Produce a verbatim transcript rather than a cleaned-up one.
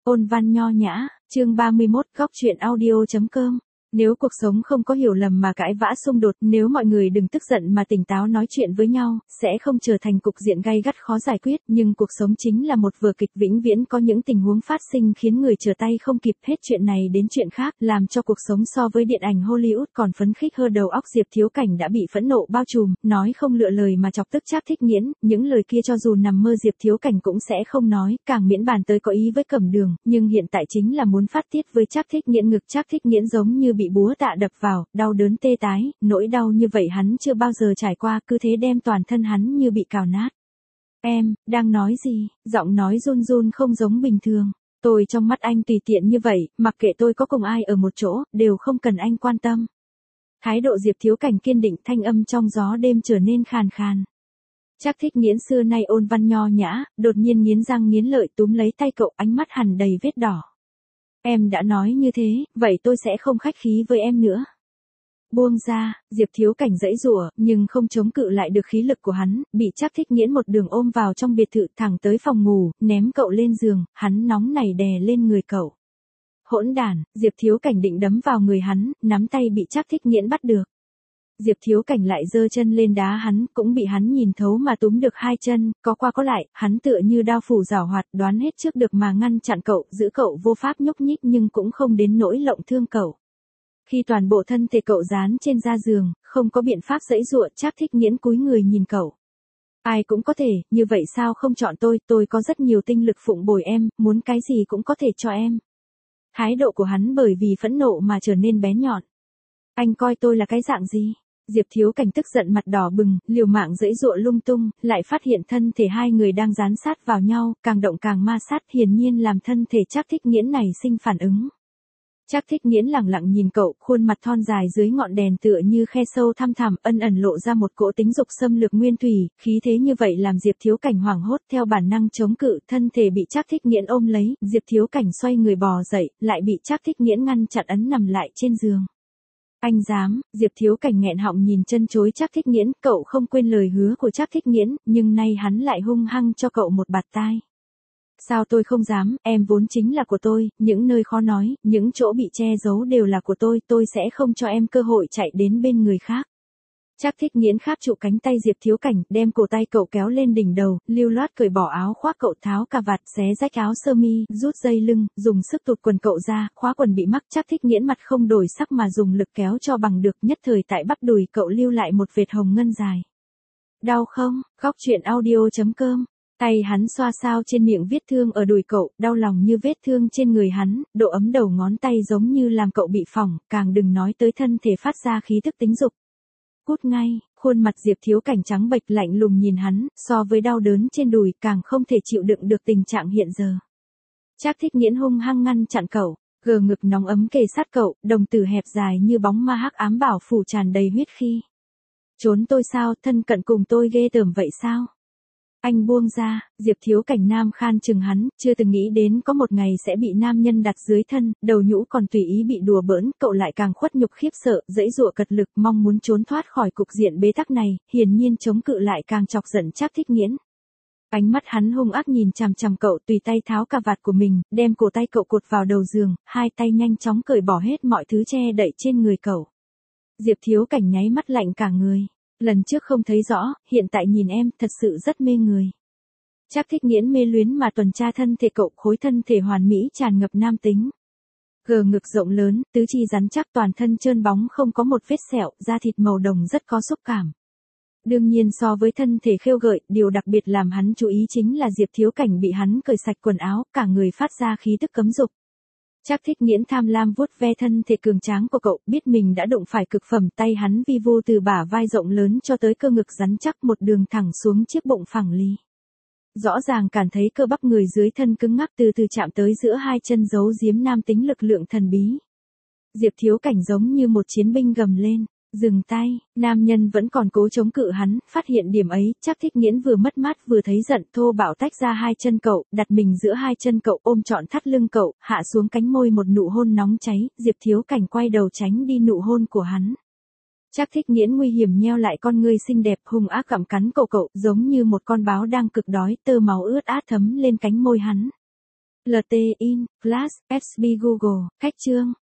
Ôn văn nho nhã, chương ba mươi mốt, góc truyện audio.com. Nếu cuộc sống không có hiểu lầm mà cãi vã xung đột, nếu mọi người đừng tức giận mà tỉnh táo nói chuyện với nhau, sẽ không trở thành cục diện gay gắt khó giải quyết, nhưng cuộc sống chính là một vở kịch vĩnh viễn có những tình huống phát sinh khiến người trở tay không kịp, hết chuyện này đến chuyện khác, làm cho cuộc sống so với điện ảnh Hollywood còn phấn khích hơn. Đầu óc Diệp Thiếu Cảnh đã bị phẫn nộ bao trùm, nói không lựa lời mà chọc tức Trác Thích Nghiễn, những lời kia cho dù nằm mơ Diệp Thiếu Cảnh cũng sẽ không nói, càng miễn bàn tới có ý với Cẩm Đường, nhưng hiện tại chính là muốn phát tiết với Trác Thích Nghiễn. Ngực Trác Thích Nghiễn giống như bị búa tạ đập vào, đau đớn tê tái, nỗi đau như vậy hắn chưa bao giờ trải qua, cứ thế đem toàn thân hắn như bị cào nát. Em, đang nói gì? Giọng nói run run không giống bình thường. Tôi trong mắt anh tùy tiện như vậy, mặc kệ tôi có cùng ai ở một chỗ, đều không cần anh quan tâm. Thái độ Diệp Thiếu Cảnh kiên định, thanh âm trong gió đêm trở nên khàn khàn. Trác Thích Nghiễn xưa nay ôn văn nho nhã, đột nhiên nghiến răng nghiến lợi túm lấy tay cậu, ánh mắt hằn đầy vết đỏ. Em đã nói như thế, vậy tôi sẽ không khách khí với em nữa. Buông ra, Diệp Thiếu Cảnh giãy giụa, nhưng không chống cự lại được khí lực của hắn, bị Trác Thích Nghiễn một đường ôm vào trong biệt thự thẳng tới phòng ngủ, ném cậu lên giường, hắn nóng nảy đè lên người cậu. Hỗn đản, Diệp Thiếu Cảnh định đấm vào người hắn, nắm tay bị Trác Thích Nghiễn bắt được. Diệp Thiếu Cảnh lại giơ chân lên đá hắn, cũng bị hắn nhìn thấu mà túm được hai chân, có qua có lại, hắn tựa như đao phủ giảo hoạt, đoán hết trước được mà ngăn chặn cậu, giữ cậu vô pháp nhúc nhích nhưng cũng không đến nỗi lộng thương cậu. Khi toàn bộ thân thể cậu dán trên da giường, không có biện pháp giãy giụa, Trác Thích Nghiễn cúi người nhìn cậu. Ai cũng có thể, như vậy sao không chọn tôi, tôi có rất nhiều tinh lực phụng bồi em, muốn cái gì cũng có thể cho em. Thái độ của hắn bởi vì phẫn nộ mà trở nên bén nhọn. Anh coi tôi là cái dạng gì? Diệp Thiếu Cảnh tức giận mặt đỏ bừng, liều mạng giãy giụa lung tung, lại phát hiện thân thể hai người đang dán sát vào nhau, càng động càng ma sát, hiển nhiên làm thân thể Trác Thích Nghiễn này sinh phản ứng. Trác Thích Nghiễn lẳng lặng nhìn cậu, khuôn mặt thon dài dưới ngọn đèn tựa như khe sâu thăm thẳm, ân ẩn lộ ra một cỗ tính dục xâm lược nguyên thủy, khí thế như vậy làm Diệp Thiếu Cảnh hoảng hốt, theo bản năng chống cự, thân thể bị Trác Thích Nghiễn ôm lấy, Diệp Thiếu Cảnh xoay người bò dậy, lại bị Trác Thích Nghiễn ngăn chặn ấn nằm lại trên giường. Anh dám, Diệp Thiếu Cảnh nghẹn họng nhìn chân chối Trác Thích Nghiễn, cậu không quên lời hứa của Trác Thích Nghiễn, nhưng nay hắn lại hung hăng cho cậu một bạt tai. Sao tôi không dám, em vốn chính là của tôi, những nơi khó nói, những chỗ bị che giấu đều là của tôi, tôi sẽ không cho em cơ hội chạy đến bên người khác. Trác Thích Nghiễn kháp trụ cánh tay Diệp Thiếu Cảnh, đem cổ tay cậu kéo lên đỉnh đầu, lưu loát cởi bỏ áo khoác cậu, tháo cà vạt, xé rách áo sơ mi, rút dây lưng, dùng sức tụt quần cậu ra, khóa quần bị mắc. Trác Thích Nghiễn mặt không đổi sắc mà dùng lực kéo cho bằng được, nhất thời tại bắp đùi cậu lưu lại một vệt hồng ngân dài. Đau không? Góc truyện audio.com. Tay hắn xoa xao trên miệng vết thương ở đùi cậu, đau lòng như vết thương trên người hắn, độ ấm đầu ngón tay giống như làm cậu bị phỏng, càng đừng nói tới thân thể phát ra khí tức tính dục. Cút ngay, khuôn mặt Diệp Thiếu Cảnh trắng bệch lạnh lùng nhìn hắn, so với đau đớn trên đùi càng không thể chịu đựng được tình trạng hiện giờ. Trác Thích Nghiễn hung hăng ngăn chặn cậu, gờ ngực nóng ấm kề sát cậu, đồng tử hẹp dài như bóng ma hắc ám bảo phủ tràn đầy huyết khí. Trốn tôi sao, thân cận cùng tôi ghê tởm vậy sao? Anh buông ra, Diệp Thiếu Cảnh nam khan chừng hắn, chưa từng nghĩ đến có một ngày sẽ bị nam nhân đặt dưới thân, đầu nhũ còn tùy ý bị đùa bỡn, cậu lại càng khuất nhục khiếp sợ, giãy giụa cật lực, mong muốn trốn thoát khỏi cục diện bế tắc này, hiển nhiên chống cự lại càng chọc giận Trác Thích Nghiễn. Ánh mắt hắn hung ác nhìn chằm chằm cậu, tùy tay tháo cà vạt của mình, đem cổ tay cậu cột vào đầu giường, hai tay nhanh chóng cởi bỏ hết mọi thứ che đậy trên người cậu. Diệp Thiếu Cảnh nháy mắt lạnh cả người. Lần trước không thấy rõ, hiện tại nhìn em, thật sự rất mê người. Trác Thích Nghiễn mê luyến mà tuần tra thân thể cậu, khối thân thể hoàn mỹ tràn ngập nam tính. Gờ ngực rộng lớn, tứ chi rắn chắc, toàn thân trơn bóng không có một vết sẹo, da thịt màu đồng rất có xúc cảm. Đương nhiên so với thân thể khêu gợi, điều đặc biệt làm hắn chú ý chính là Diệp Thiếu Cảnh bị hắn cởi sạch quần áo, cả người phát ra khí tức cấm dục. Trác Thích Nghiễn tham lam vuốt ve thân thể cường tráng của cậu, biết mình đã đụng phải cực phẩm, tay hắn vi vu từ bả vai rộng lớn cho tới cơ ngực rắn chắc, một đường thẳng xuống chiếc bụng phẳng lì. Rõ ràng cảm thấy cơ bắp người dưới thân cứng ngắc, từ từ chạm tới giữa hai chân, giấu giếm nam tính lực lượng thần bí. Diệp Thiếu Cảnh giống như một chiến binh gầm lên. Dừng tay, nam nhân vẫn còn cố chống cự hắn, phát hiện điểm ấy, Trác Thích Nghiễn vừa mất mát vừa thấy giận, thô bạo tách ra hai chân cậu, đặt mình giữa hai chân cậu, ôm trọn thắt lưng cậu, hạ xuống cánh môi một nụ hôn nóng cháy, Diệp Thiếu Cảnh quay đầu tránh đi nụ hôn của hắn. Trác Thích Nghiễn nguy hiểm nheo lại con ngươi xinh đẹp, hung ác gặm cắn cổ cậu, giống như một con báo đang cực đói, tơ máu ướt át thấm lên cánh môi hắn. lờ tê in, Flash, ét bê Google, Khách chương.